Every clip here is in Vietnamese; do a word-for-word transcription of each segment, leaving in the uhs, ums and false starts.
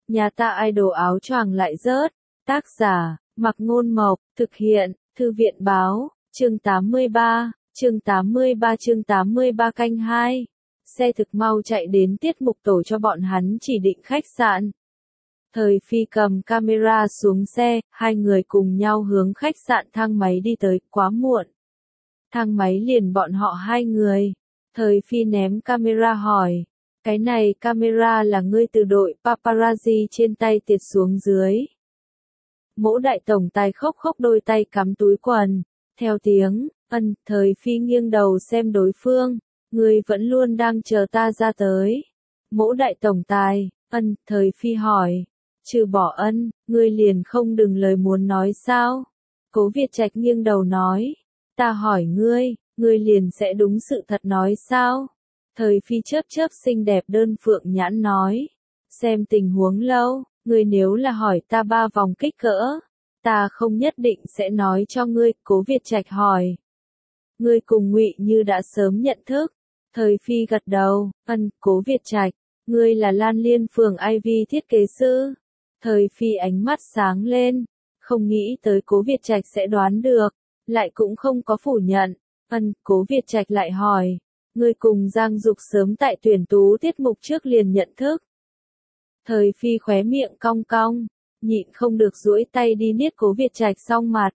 Nhà ta idol áo choàng lại rớt. Tác giả, Mặc Ngôn Mộc, thực hiện, Thư viện Báo, chương tám mươi ba, chương tám mươi ba chương tám mươi ba canh hai. Xe thực mau chạy đến tiết mục tổ cho bọn hắn chỉ định khách sạn. Thời Phi cầm camera xuống xe, hai người cùng nhau hướng khách sạn thang máy đi tới, quá muộn. Thang máy liền bọn họ hai người. Thời Phi ném camera hỏi, cái này camera là ngươi từ đội paparazzi trên tay tiệt xuống dưới. Mỗ đại tổng tài khóc khóc đôi tay cắm túi quần, theo tiếng, ân, Thời Phi nghiêng đầu xem đối phương, ngươi vẫn luôn đang chờ ta ra tới. Mỗ đại tổng tài, ân, Thời Phi hỏi, trừ bỏ ân, ngươi liền không đừng lời muốn nói sao? Cố Việt Trạch nghiêng đầu nói, ta hỏi ngươi, ngươi liền sẽ đúng sự thật nói sao? Thời Phi chớp chớp xinh đẹp đơn phượng nhãn nói, xem tình huống lâu, ngươi nếu là hỏi ta ba vòng kích cỡ, ta không nhất định sẽ nói cho ngươi. Cố Việt Trạch hỏi, ngươi cùng Ngụy Như đã sớm nhận thức. Thời Phi gật đầu, ân. Cố Việt Trạch, ngươi là Lan Liên phường i vê thiết kế sư. Thời Phi ánh mắt sáng lên, không nghĩ tới Cố Việt Trạch sẽ đoán được, lại cũng không có phủ nhận. Ân. Cố Việt Trạch lại hỏi, ngươi cùng Giang Dục sớm tại tuyển tú tiết mục trước liền nhận thức. Thời Phi khóe miệng cong cong, nhịn không được duỗi tay đi niết Cố Việt Trạch song mặt.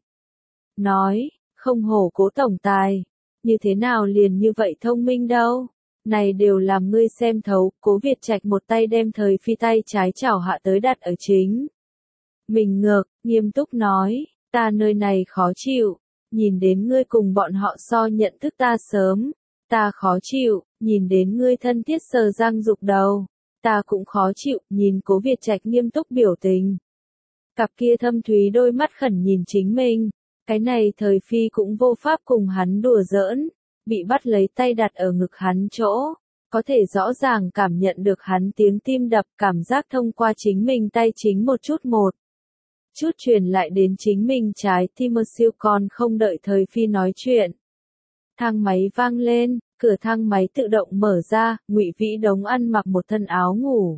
Nói, không hổ Cố tổng tài, như thế nào liền như vậy thông minh đâu, này đều làm ngươi xem thấu. Cố Việt Trạch một tay đem Thời Phi tay trái chảo hạ tới đặt ở chính mình ngược, nghiêm túc nói, ta nơi này khó chịu, nhìn đến ngươi cùng bọn họ so nhận thức ta sớm, ta khó chịu, nhìn đến ngươi thân thiết sờ Giang Dục đầu, ta cũng khó chịu. Nhìn Cố Việt Trạch nghiêm túc biểu tình, cặp kia thâm thúy đôi mắt khẩn nhìn chính mình, cái này Thời Phi cũng vô pháp cùng hắn đùa giỡn, bị bắt lấy tay đặt ở ngực hắn chỗ, có thể rõ ràng cảm nhận được hắn tiếng tim đập, cảm giác thông qua chính mình tay chính một chút một chút truyền lại đến chính mình trái tim. Siêu còn không đợi Thời Phi nói chuyện, thang máy vang lên, cửa thang máy tự động mở ra, Ngụy Vĩ Đống ăn mặc một thân áo ngủ,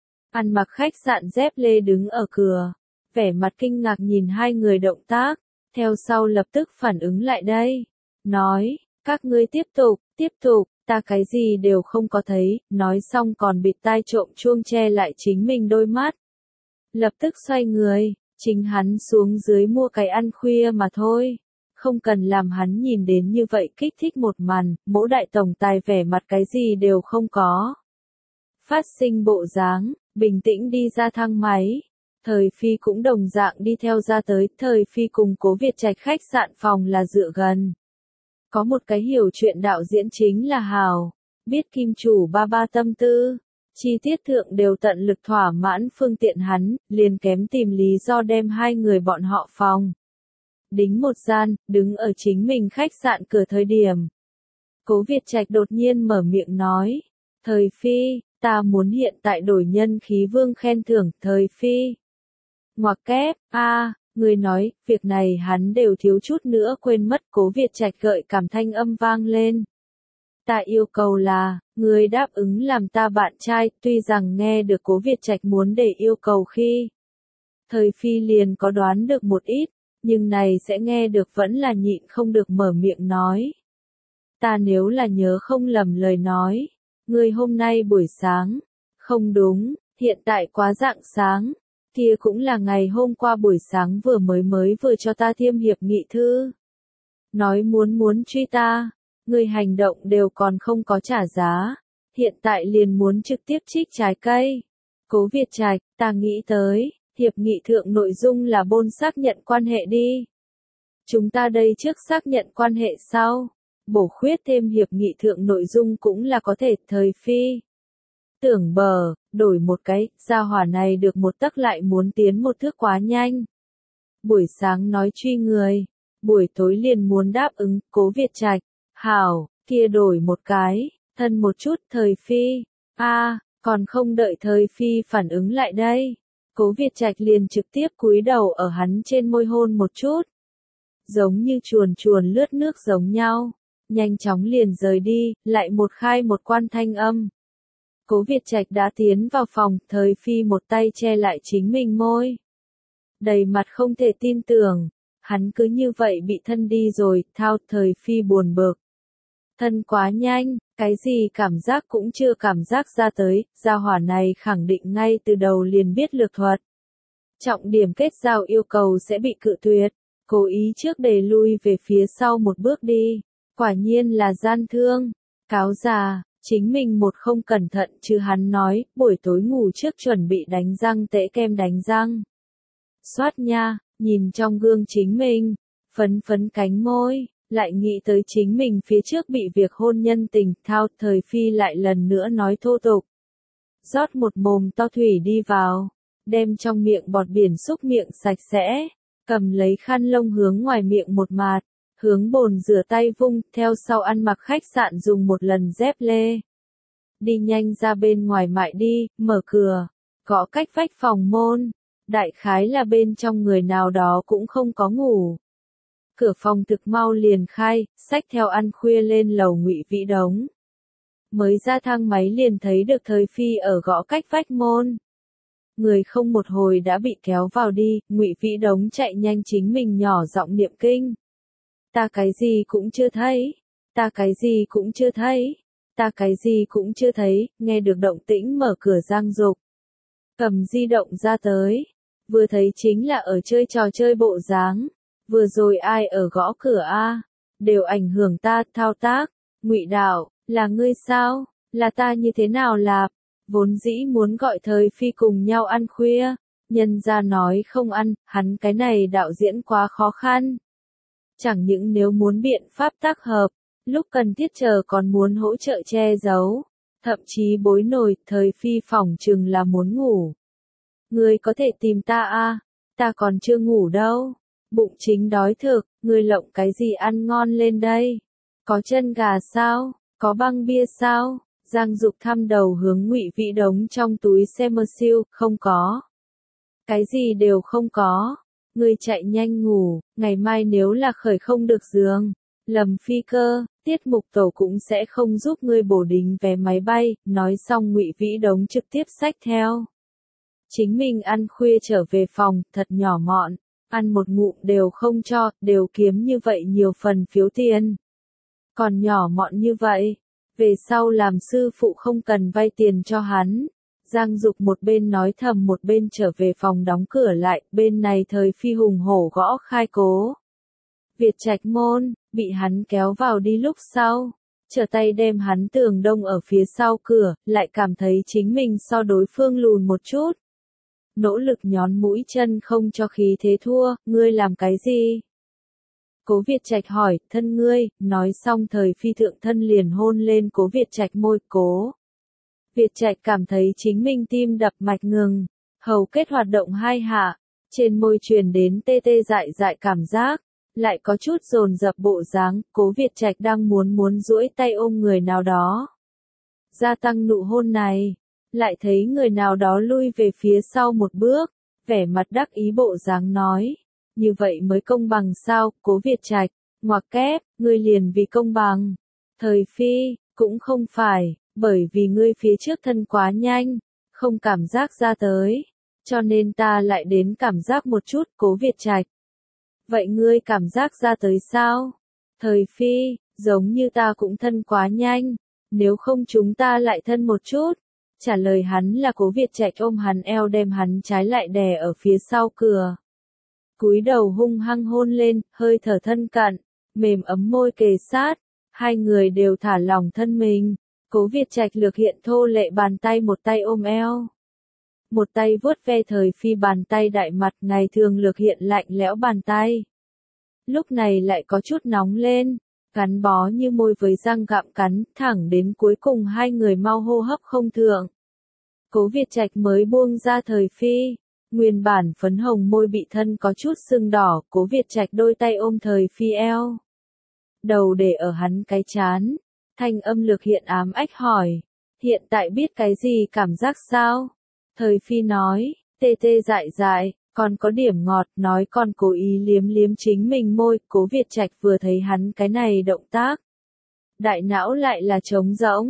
ăn mặc khách sạn dép lê đứng ở cửa, vẻ mặt kinh ngạc nhìn hai người động tác, theo sau lập tức phản ứng lại đây, nói, các ngươi tiếp tục, tiếp tục, ta cái gì đều không có thấy. Nói xong còn bịt tai trộm chuông che lại chính mình đôi mắt. Lập tức xoay người, chính hắn xuống dưới mua cái ăn khuya mà thôi. Không cần làm hắn nhìn đến như vậy kích thích một màn. Mỗ đại tổng tài vẻ mặt cái gì đều không có phát sinh bộ dáng, bình tĩnh đi ra thang máy. Thời Phi cũng đồng dạng đi theo ra tới. Thời Phi cùng Cố Việt Trạch khách sạn phòng là dựa gần. Có một cái hiểu chuyện đạo diễn chính là Hào, biết kim chủ ba ba tâm tư, chi tiết thượng đều tận lực thỏa mãn phương tiện hắn, liền kém tìm lý do đem hai người bọn họ phòng đính một gian, đứng ở chính mình khách sạn cửa thời điểm. Cố Việt Trạch đột nhiên mở miệng nói, Thời Phi, ta muốn hiện tại đổi nhân khí vương khen thưởng. Thời Phi ngoặc kép, a à, người nói, việc này hắn đều thiếu chút nữa quên mất. Cố Việt Trạch gợi cảm thanh âm vang lên. Ta yêu cầu là, người đáp ứng làm ta bạn trai. Tuy rằng nghe được Cố Việt Trạch muốn để yêu cầu khi Thời Phi liền có đoán được một ít, nhưng này sẽ nghe được vẫn là nhịn không được mở miệng nói. Ta nếu là nhớ không lầm lời nói, ngươi hôm nay buổi sáng, không đúng, hiện tại quá rạng sáng. Kia cũng là ngày hôm qua buổi sáng vừa mới mới vừa cho ta thiêm hiệp nghị thư. Nói muốn muốn truy ta, người hành động đều còn không có trả giá, hiện tại liền muốn trực tiếp trích trái cây. Cố Việt Trạch, ta nghĩ tới, hiệp nghị thượng nội dung là bôn xác nhận quan hệ đi. Chúng ta đây trước xác nhận quan hệ sau, bổ khuyết thêm hiệp nghị thượng nội dung cũng là có thể. Thời Phi tưởng bờ, đổi một cái, gia hỏa này được một tấc lại muốn tiến một thước quá nhanh. Buổi sáng nói truy người, buổi tối liền muốn đáp ứng. Cố Việt Trạch, hảo, kia đổi một cái, thân một chút. Thời Phi, a à, còn không đợi Thời Phi phản ứng lại đây, Cố Việt Trạch liền trực tiếp cúi đầu ở hắn trên môi hôn một chút. Giống như chuồn chuồn lướt nước giống nhau, nhanh chóng liền rời đi, lại một khai một quan thanh âm. Cố Việt Trạch đã tiến vào phòng, Thời Phi một tay che lại chính mình môi. Đầy mặt không thể tin tưởng, hắn cứ như vậy bị thân đi rồi, thao, Thời Phi buồn bực. Thân quá nhanh, cái gì cảm giác cũng chưa cảm giác ra tới, gia hỏa này khẳng định ngay từ đầu liền biết lược thuật. Trọng điểm kết giao yêu cầu sẽ bị cự tuyệt, cố ý trước đẩy lui về phía sau một bước đi, quả nhiên là gian thương, cáo già, chính mình một không cẩn thận chứ hắn nói, buổi tối ngủ trước chuẩn bị đánh răng tễ kem đánh răng. Xoát nha, nhìn trong gương chính mình, phấn phấn cánh môi, lại nghĩ tới chính mình phía trước bị việc hôn nhân tình, thao, Thời Phi lại lần nữa nói thô tục. Rót một mồm to thủy đi vào, đem trong miệng bọt biển xúc miệng sạch sẽ, cầm lấy khăn lông hướng ngoài miệng một mạt, hướng bồn rửa tay vung, theo sau ăn mặc khách sạn dùng một lần dép lê. Đi nhanh ra bên ngoài mại đi, mở cửa, gõ cách vách phòng môn, đại khái là bên trong người nào đó cũng không có ngủ. Cửa phòng thực mau liền khai, xách theo ăn khuya lên lầu Ngụy Vĩ Đống. Mới ra thang máy liền thấy được Thời Phi ở gõ cách vách môn. Người không một hồi đã bị kéo vào đi, Ngụy Vĩ Đống chạy nhanh chính mình nhỏ giọng niệm kinh. Ta cái gì cũng chưa thấy, ta cái gì cũng chưa thấy, ta cái gì cũng chưa thấy, nghe được động tĩnh mở cửa Giang Dục. Cầm di động ra tới, vừa thấy chính là ở chơi trò chơi bộ dáng. Vừa rồi ai ở gõ cửa a? Đều ảnh hưởng ta, thao tác. Ngụy Đạo, là ngươi sao? Là ta như thế nào lạp? Vốn dĩ muốn gọi Thời Phi cùng nhau ăn khuya, nhân ra nói không ăn, hắn cái này đạo diễn quá khó khăn. Chẳng những nếu muốn biện pháp tác hợp, lúc cần thiết chờ còn muốn hỗ trợ che giấu, thậm chí bối nổi, Thời Phi phỏng chừng là muốn ngủ. Ngươi có thể tìm ta a? Ta còn chưa ngủ đâu. Bụng chính đói thực, ngươi lộng cái gì ăn ngon lên đây? Có chân gà sao? Có băng bia sao? Giang Dục thăm đầu hướng Ngụy Vĩ Đống trong túi xe Mercedes, không có. Cái gì đều không có. Ngươi chạy nhanh ngủ, ngày mai nếu là khởi không được giường, lầm phi cơ, tiết mục tổ cũng sẽ không giúp ngươi bổ đính vé máy bay. Nói xong Ngụy Vĩ Đống trực tiếp xách theo. Chính mình ăn khuya trở về phòng, thật nhỏ mọn. Ăn một ngụm đều không cho, đều kiếm như vậy nhiều phần phiếu tiền. Còn nhỏ mọn như vậy, về sau làm sư phụ không cần vay tiền cho hắn. Giang Dục một bên nói thầm một bên trở về phòng đóng cửa lại, bên này Thời Phi hùng hổ gõ khai Cố Việt Trạch môn, bị hắn kéo vào đi lúc sau. Trở tay đem hắn tường đông ở phía sau cửa, lại cảm thấy chính mình so đối phương lùn một chút. Nỗ lực nhón mũi chân không cho khí thế thua, ngươi làm cái gì? Cố Việt Trạch hỏi, thân ngươi, nói xong Thời Phi thượng thân liền hôn lên Cố Việt Trạch môi. Cố Việt Trạch cảm thấy chính mình tim đập mạch ngừng, hầu kết hoạt động hai hạ, trên môi truyền đến tê tê dại dại cảm giác, lại có chút dồn dập bộ dáng. Cố Việt Trạch đang muốn muốn duỗi tay ôm người nào đó, gia tăng nụ hôn này. Lại thấy người nào đó lui về phía sau một bước, vẻ mặt đắc ý bộ dáng nói, như vậy mới công bằng sao? Cố Việt Trạch, ngoặc kép, ngươi liền vì công bằng. Thời Phi, cũng không phải, bởi vì ngươi phía trước thân quá nhanh, không cảm giác ra tới, cho nên ta lại đến cảm giác một chút. Cố Việt Trạch, vậy ngươi cảm giác ra tới sao? Thời Phi, giống như ta cũng thân quá nhanh, nếu không chúng ta lại thân một chút. Trả lời hắn là Cố Việt Trạch ôm hắn eo đem hắn trái lại đè ở phía sau cửa. Cúi đầu hung hăng hôn lên, hơi thở thân cận, mềm ấm môi kề sát, hai người đều thả lỏng thân mình. Cố Việt Trạch lược hiện thô lệ bàn tay, một tay ôm eo, một tay vuốt ve Thời Phi bàn tay đại mặt, ngày thường lược hiện lạnh lẽo bàn tay. Lúc này lại có chút nóng lên, gắn bó như môi với răng gặm cắn, thẳng đến cuối cùng hai người mau hô hấp không thượng. Cố Việt Trạch mới buông ra Thời Phi, nguyên bản phấn hồng môi bị thân có chút sưng đỏ. Cố Việt Trạch đôi tay ôm Thời Phi eo, đầu để ở hắn cái chán, thanh âm lược hiện ám ách hỏi, hiện tại biết cái gì cảm giác sao? Thời Phi nói, tê tê dại dại, còn có điểm ngọt, nói còn cố ý liếm liếm chính mình môi. Cố Việt Trạch vừa thấy hắn cái này động tác, đại não lại là trống rỗng,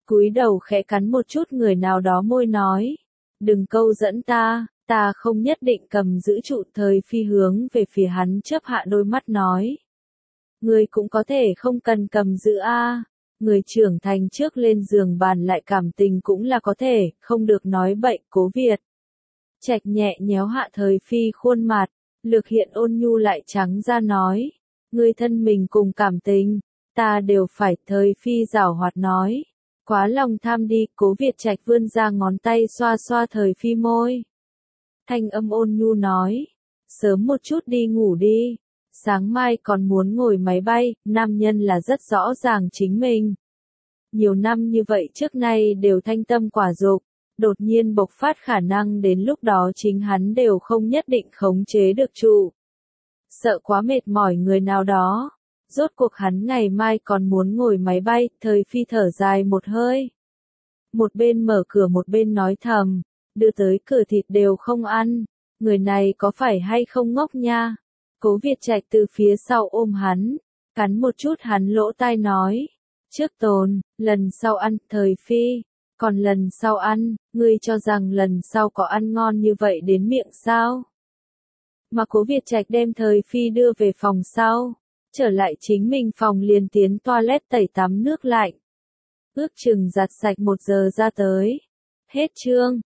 cúi đầu khẽ cắn một chút người nào đó môi nói. Đừng câu dẫn ta, ta không nhất định cầm giữ trụ. Thời phi hướng về phía hắn chớp hạ đôi mắt nói. Ngươi cũng có thể không cần cầm giữ a. Người trưởng thành trước lên giường bàn lại cảm tình cũng là có thể, không được nói bậy. Cố Việt Trạch nhẹ nhéo hạ Thời phi khuôn mặt, lược hiện ôn nhu lại trắng ra nói. Ngươi thân mình cùng cảm tình, ta đều phải. Thời phi giảo hoạt nói. Quá lòng tham đi. Cố Việt Trạch vươn ra ngón tay xoa xoa Thời phi môi. Thanh âm ôn nhu nói. Sớm một chút đi ngủ đi. Sáng mai còn muốn ngồi máy bay. Nam nhân là rất rõ ràng chính mình. Nhiều năm như vậy trước nay đều thanh tâm quả dục. Đột nhiên bộc phát khả năng đến lúc đó chính hắn đều không nhất định khống chế được trụ. Sợ quá mệt mỏi người nào đó. Rốt cuộc hắn ngày mai còn muốn ngồi máy bay. Thời phi thở dài một hơi. Một bên mở cửa một bên nói thầm. Đưa tới cửa thịt đều không ăn. Người này có phải hay không ngốc nha. Cố Việt Trạch từ phía sau ôm hắn. Cắn một chút hắn lỗ tai nói. Trước tồn, lần sau ăn. Thời phi. Còn lần sau ăn, ngươi cho rằng lần sau có ăn ngon như vậy đến miệng sao? Mà Cố Việt Trạch đem Thời phi đưa về phòng sau. Trở lại chính mình phòng liền tiến toilet tẩy tắm nước lạnh. Ước chừng giặt sạch một giờ ra tới. Hết chương.